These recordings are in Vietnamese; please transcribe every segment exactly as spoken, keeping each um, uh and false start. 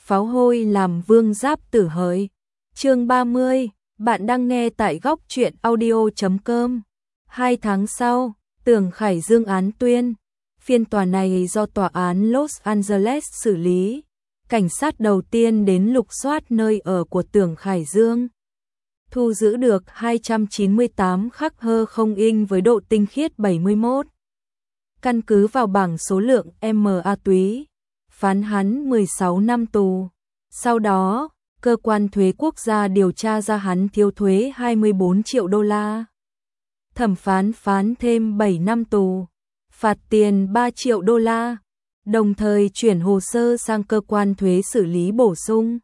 pháo hôi làm vương giáp tử hỡi. Chương ba mươi, bạn đang nghe tại góc truyện audio chấm com. Hai tháng sau, Tưởng Khải Dương án tuyên. Phiên tòa này do tòa án Los Angeles xử lý. Cảnh sát đầu tiên đến lục soát nơi ở của Tưởng Khải Dương. Thu giữ được hai trăm chín mươi tám khắc hơ không in với độ tinh khiết bảy mươi mốt. Căn cứ vào bảng số lượng ma túy, phán hắn mười sáu năm tù. Sau đó, cơ quan thuế quốc gia điều tra ra hắn thiếu thuế hai mươi bốn triệu đô la. Thẩm phán phán thêm bảy năm tù, phạt tiền ba triệu đô la, đồng thời chuyển hồ sơ sang cơ quan thuế xử lý bổ sung.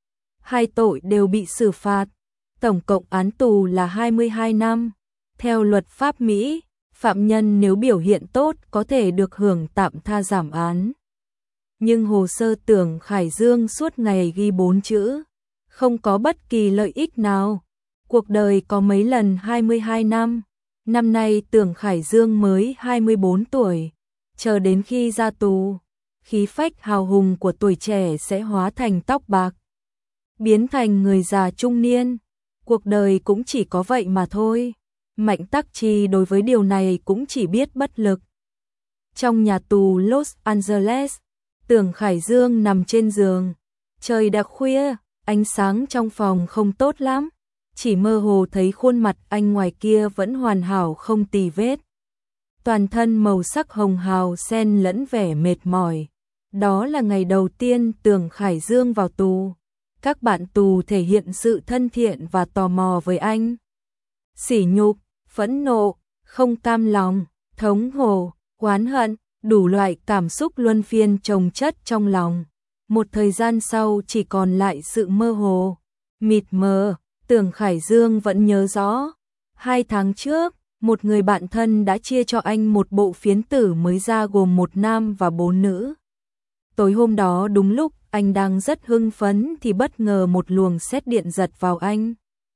Hai tội đều bị xử phạt, tổng cộng án tù là hai mươi hai năm. Theo luật pháp Mỹ, phạm nhân nếu biểu hiện tốt có thể được hưởng tạm tha giảm án. Nhưng hồ sơ Tưởng Khải Dương suốt ngày ghi bốn chữ, không có bất kỳ lợi ích nào. Cuộc đời có mấy lần hai mươi hai năm. Năm nay Tưởng Khải Dương mới hai mươi bốn tuổi. Chờ đến khi ra tù, khí phách hào hùng của tuổi trẻ sẽ hóa thành tóc bạc, biến thành người già trung niên. Cuộc đời cũng chỉ có vậy mà thôi. Mạnh Tắc Chi đối với điều này cũng chỉ biết bất lực. Trong nhà tù Los Angeles, Tưởng Khải Dương nằm trên giường. Trời đã khuya, ánh sáng trong phòng không tốt lắm. Chỉ mơ hồ thấy khuôn mặt anh ngoài kia vẫn hoàn hảo không tì vết. Toàn thân màu sắc hồng hào xen lẫn vẻ mệt mỏi. Đó là ngày đầu tiên Tưởng Khải Dương vào tù. Các bạn tù thể hiện sự thân thiện và tò mò với anh. Sỉ nhục, phẫn nộ, không cam lòng, thống hổ, oán hận, đủ loại cảm xúc luân phiên chồng chất trong lòng. Một thời gian sau chỉ còn lại sự mơ hồ, mịt mờ. Tưởng Khải Dương vẫn nhớ rõ. Hai tháng trước, một người bạn thân đã chia cho anh một bộ phiến tử mới ra gồm một nam và bốn nữ. Tối hôm đó đúng lúc anh đang rất hưng phấn thì bất ngờ một luồng sét điện giật vào anh.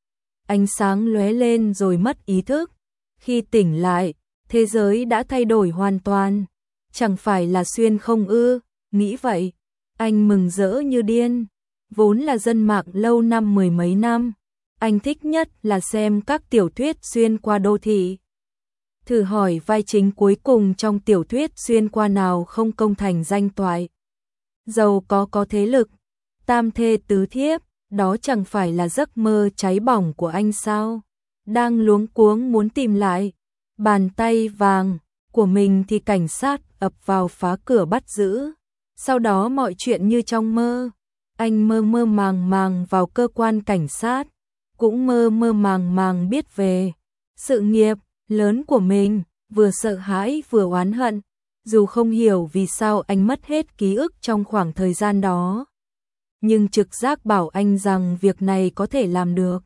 Ánh sáng lóe lên rồi mất ý thức. Khi tỉnh lại, thế giới đã thay đổi hoàn toàn. Chẳng phải là xuyên không ư? Nghĩ vậy, anh mừng rỡ như điên. Vốn là dân mạng lâu năm mười mấy năm, anh thích nhất là xem các tiểu thuyết xuyên qua đô thị. Thử hỏi vai chính cuối cùng trong tiểu thuyết xuyên qua nào không công thành danh toại, giàu có có thế lực, tam thê tứ thiếp, đó chẳng phải là giấc mơ cháy bỏng của anh sao? Đang luống cuống muốn tìm lại bàn tay vàng của mình thì cảnh sát ập vào phá cửa bắt giữ. Sau đó mọi chuyện như trong mơ. Anh mơ mơ màng màng vào cơ quan cảnh sát, cũng mơ mơ màng màng biết về sự nghiệp lớn của mình, vừa sợ hãi vừa oán hận. Dù không hiểu vì sao anh mất hết ký ức trong khoảng thời gian đó, nhưng trực giác bảo anh rằng việc này có thể làm được.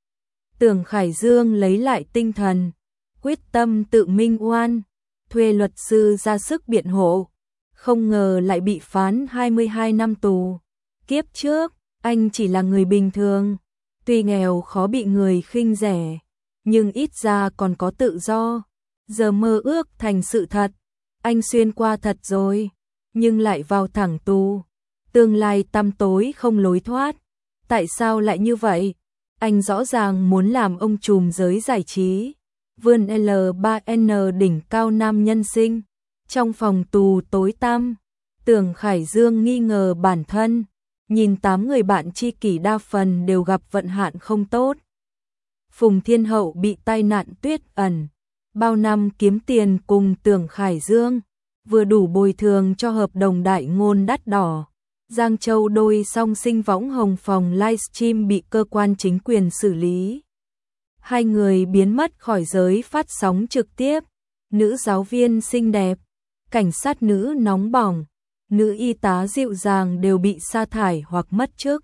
Tưởng Khải Dương lấy lại tinh thần, quyết tâm tự minh oan, thuê luật sư ra sức biện hộ. Không ngờ lại bị phán hai mươi hai năm tù. Kiếp trước, anh chỉ là người bình thường, tuy nghèo khó bị người khinh rẻ, nhưng ít ra còn có tự do. Giờ mơ ước thành sự thật, anh xuyên qua thật rồi, nhưng lại vào thẳng tù. Tương lai tăm tối không lối thoát. Tại sao lại như vậy? Anh rõ ràng muốn làm ông trùm giới giải trí, vươn L ba N đỉnh cao nam nhân sinh. Trong phòng tù tối tăm, Tưởng Khải Dương nghi ngờ bản thân. Nhìn tám người bạn tri kỷ đa phần đều gặp vận hạn không tốt. Phùng Thiên Hậu bị tai nạn tuyết ẩn, bao năm kiếm tiền cùng Tưởng Khải Dương, vừa đủ bồi thường cho hợp đồng đại ngôn đắt đỏ. Giang Châu đôi song sinh võng hồng phòng livestream bị cơ quan chính quyền xử lý. Hai người biến mất khỏi giới phát sóng trực tiếp. Nữ giáo viên xinh đẹp, cảnh sát nữ nóng bỏng, nữ y tá dịu dàng đều bị sa thải hoặc mất chức,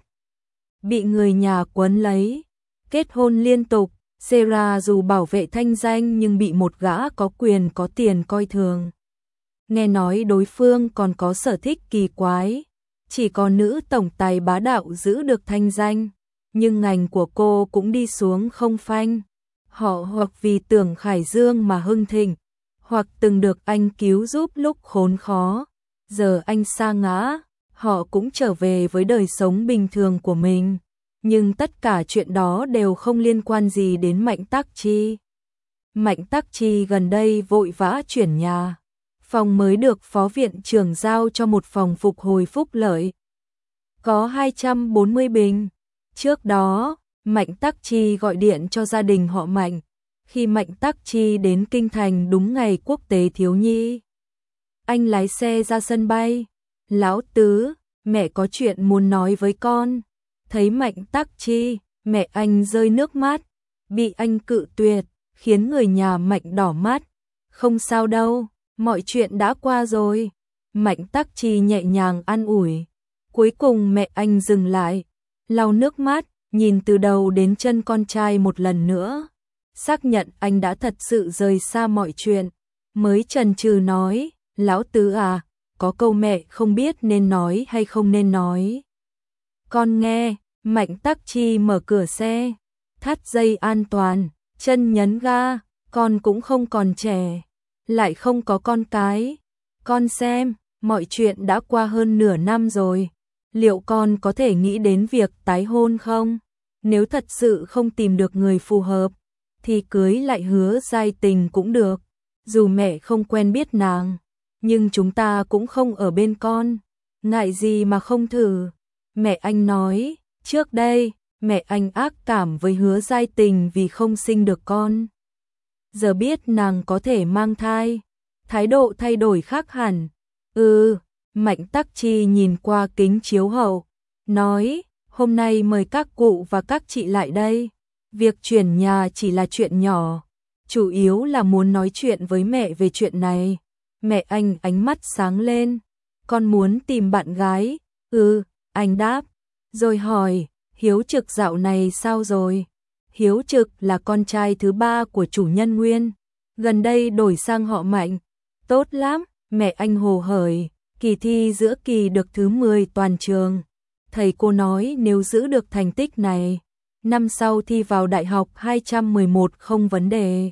bị người nhà quấn lấy, kết hôn liên tục. Sarah dù bảo vệ thanh danh nhưng bị một gã có quyền có tiền coi thường. Nghe nói đối phương còn có sở thích kỳ quái, chỉ có nữ tổng tài bá đạo giữ được thanh danh, nhưng ngành của cô cũng đi xuống không phanh. Họ hoặc vì Tưởng Khải Dương mà hưng thịnh, hoặc từng được anh cứu giúp lúc khốn khó, giờ anh sa ngã, họ cũng trở về với đời sống bình thường của mình. Nhưng tất cả chuyện đó đều không liên quan gì đến Mạnh Tắc Chi. Mạnh Tắc Chi gần đây vội vã chuyển nhà. Phòng mới được phó viện trưởng giao cho một phòng phục hồi phúc lợi. Có hai trăm bốn mươi bình. Trước đó, Mạnh Tắc Chi gọi điện cho gia đình họ Mạnh. Khi Mạnh Tắc Chi đến Kinh Thành đúng ngày quốc tế thiếu nhi, anh lái xe ra sân bay. Lão Tứ, mẹ có chuyện muốn nói với con. Thấy Mạnh Tắc Chi, mẹ anh rơi nước mắt. Bị anh cự tuyệt, khiến người nhà Mạnh đỏ mắt. Không sao đâu, mọi chuyện đã qua rồi. Mạnh Tắc Chi nhẹ nhàng an ủi. Cuối cùng mẹ anh dừng lại, lau nước mắt, nhìn từ đầu đến chân con trai một lần nữa. Xác nhận anh đã thật sự rời xa mọi chuyện. Mới chần chừ nói, Lão Tứ à, có câu mẹ không biết nên nói hay không nên nói. Con nghe. Mạnh Tắc Chi mở cửa xe, thắt dây an toàn, chân nhấn ga. Con cũng không còn trẻ, lại không có con cái. Con xem, mọi chuyện đã qua hơn nửa năm rồi. Liệu con có thể nghĩ đến việc tái hôn không? Nếu thật sự không tìm được người phù hợp, thì cưới lại Hứa Giai Tình cũng được. Dù mẹ không quen biết nàng, nhưng chúng ta cũng không ở bên con. Ngại gì mà không thử? Mẹ anh nói, trước đây, mẹ anh ác cảm với Hứa Giai Tình vì không sinh được con. Giờ biết nàng có thể mang thai, thái độ thay đổi khác hẳn. Ừ, Mạnh Tắc Chi nhìn qua kính chiếu hậu, nói, hôm nay mời các cụ và các chị lại đây. Việc chuyển nhà chỉ là chuyện nhỏ, chủ yếu là muốn nói chuyện với mẹ về chuyện này. Mẹ anh ánh mắt sáng lên, con muốn tìm bạn gái. Ừ, anh đáp, rồi hỏi, Hiếu Trực dạo này sao rồi? Hiếu Trực là con trai thứ ba của chủ nhân Nguyên, gần đây đổi sang họ Mạnh. Tốt lắm, mẹ anh hồ hởi, kỳ thi giữa kỳ được thứ mười toàn trường. Thầy cô nói nếu giữ được thành tích này, năm sau thi vào đại học hai trăm mười một không vấn đề.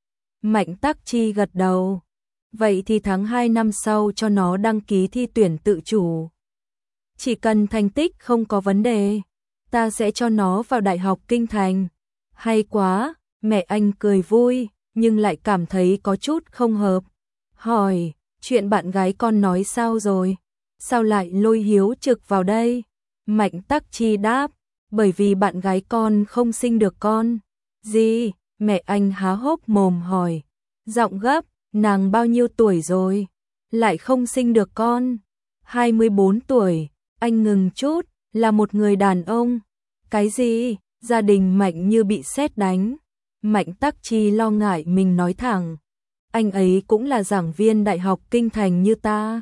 Mạnh Tắc Chi gật đầu. Vậy thì tháng hai năm sau cho nó đăng ký thi tuyển tự chủ. Chỉ cần thành tích không có vấn đề, ta sẽ cho nó vào Đại học Kinh Thành. Hay quá, mẹ anh cười vui, nhưng lại cảm thấy có chút không hợp. Hỏi, chuyện bạn gái con nói sao rồi? Sao lại lôi Hiếu Trực vào đây? Mạnh Tắc Chi đáp, bởi vì bạn gái con không sinh được con. Gì? Mẹ anh há hốc mồm hỏi. Giọng gấp, nàng bao nhiêu tuổi rồi? Lại không sinh được con? hai mươi bốn tuổi. Anh ngừng chút, là một người đàn ông. Cái gì? Gia đình Mạnh như bị sét đánh. Mạnh Tắc Chi lo ngại mình nói thẳng. Anh ấy cũng là giảng viên Đại học Kinh Thành như ta.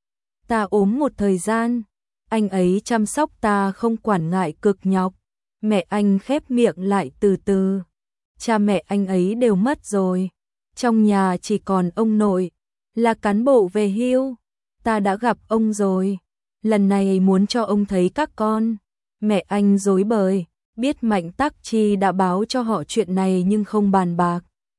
Ta ốm một thời gian, anh ấy chăm sóc ta không quản ngại cực nhọc. Mẹ anh khép miệng lại từ từ. Cha mẹ anh ấy đều mất rồi. Trong nhà chỉ còn ông nội, là cán bộ về hưu. Ta đã gặp ông rồi. Lần này muốn cho ông thấy các con. Mẹ anh rối bời, biết Mạnh Tắc Chi đã báo cho họ chuyện này nhưng không bàn bạc.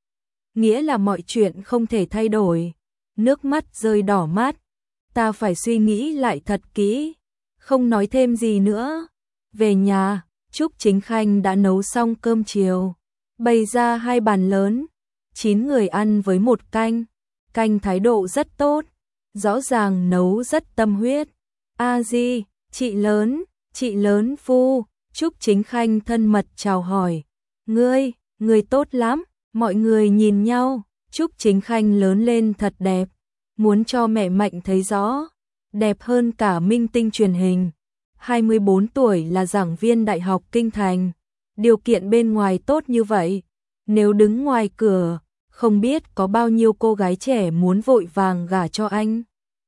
Nghĩa là mọi chuyện không thể thay đổi. Nước mắt rơi đỏ mắt. Ta phải suy nghĩ lại thật kỹ. Không nói thêm gì nữa. Về nhà, Trúc Chính Khanh đã nấu xong cơm chiều. Bày ra hai bàn lớn. Chín người ăn với một canh. Canh thái độ rất tốt. Rõ ràng nấu rất tâm huyết. A Di, chị lớn, chị lớn phu. Trúc Chính Khanh thân mật chào hỏi. Ngươi, ngươi tốt lắm. Mọi người nhìn nhau. Trúc Chính Khanh lớn lên thật đẹp. Muốn cho mẹ Mạnh thấy rõ. Đẹp hơn cả minh tinh truyền hình. hai mươi bốn tuổi là giảng viên Đại học Kinh Thành. Điều kiện bên ngoài tốt như vậy. Nếu đứng ngoài cửa, không biết có bao nhiêu cô gái trẻ muốn vội vàng gả cho anh.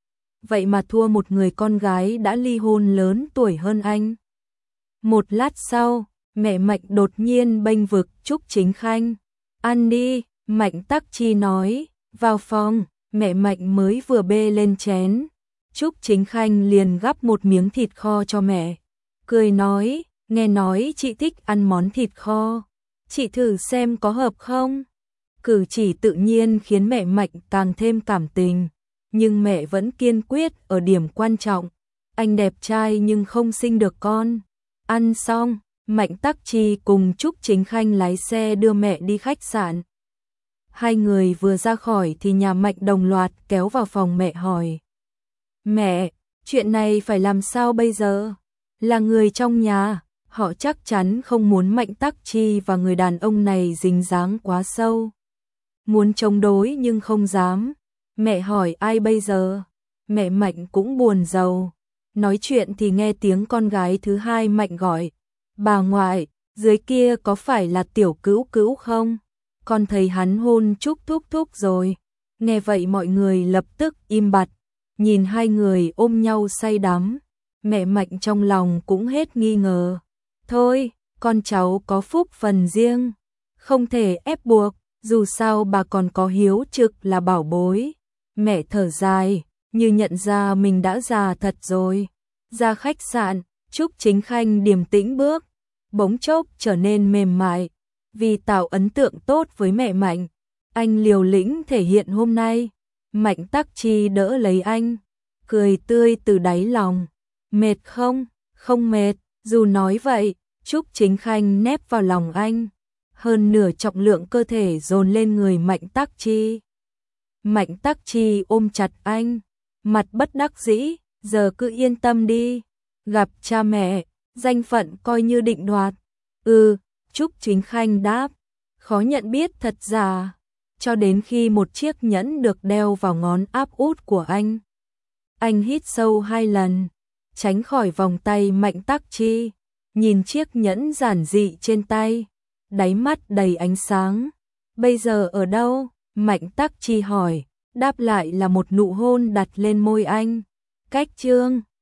Vậy mà thua một người con gái đã ly hôn lớn tuổi hơn anh. Một lát sau, mẹ Mạnh đột nhiên bênh vực Trúc Chính Khanh. Ăn đi, Mạnh Tắc Chi nói. Vào phòng, mẹ Mạnh mới vừa bê lên chén. Trúc Chính Khanh liền gắp một miếng thịt kho cho mẹ. Cười nói, nghe nói chị thích ăn món thịt kho. Chị thử xem có hợp không? Cử chỉ tự nhiên khiến mẹ Mạnh càng thêm cảm tình. Nhưng mẹ vẫn kiên quyết ở điểm quan trọng. Anh đẹp trai nhưng không sinh được con. Ăn xong, Mạnh Tắc Chi cùng Trúc Chính Khanh lái xe đưa mẹ đi khách sạn. Hai người vừa ra khỏi thì nhà Mạnh đồng loạt kéo vào phòng mẹ hỏi. Mẹ, chuyện này phải làm sao bây giờ? Là người trong nhà, họ chắc chắn không muốn Mạnh Tắc Chi và người đàn ông này dính dáng quá sâu. Muốn chống đối nhưng không dám. Mẹ hỏi ai bây giờ? Mẹ Mạnh cũng buồn rầu. Nói chuyện thì nghe tiếng con gái thứ hai Mạnh gọi. Bà ngoại, dưới kia có phải là Tiểu Cữu Cữu không? Con thấy hắn hôn Trúc Thúc Thúc rồi. Nghe vậy mọi người lập tức im bặt, nhìn hai người ôm nhau say đắm. Mẹ Mạnh trong lòng cũng hết nghi ngờ. Thôi, con cháu có phúc phần riêng, không thể ép buộc, dù sao bà còn có Hiếu Trực là bảo bối. Mẹ thở dài, như nhận ra mình đã già thật rồi. Ra khách sạn, Trúc Chính Khanh điềm tĩnh bước, bỗng chốc trở nên mềm mại. Vì tạo ấn tượng tốt với mẹ Mạnh, anh liều lĩnh thể hiện hôm nay. Mạnh Tắc Chi đỡ lấy anh, cười tươi từ đáy lòng. Mệt không? Không mệt. Dù nói vậy, Trúc Chính Khanh nép vào lòng anh. Hơn nửa trọng lượng cơ thể dồn lên người Mạnh Tắc Chi. Mạnh Tắc Chi ôm chặt anh, mặt bất đắc dĩ, giờ cứ yên tâm đi. Gặp cha mẹ, danh phận coi như định đoạt. Ừ, Trúc Chính Khanh đáp, khó nhận biết thật giả. Cho đến khi một chiếc nhẫn được đeo vào ngón áp út của anh. Anh hít sâu hai lần, tránh khỏi vòng tay Mạnh Tắc Chi, nhìn chiếc nhẫn giản dị trên tay, đáy mắt đầy ánh sáng. Bây giờ ở đâu? Mạnh Tắc Chi hỏi, đáp lại là một nụ hôn đặt lên môi anh. Cách Trương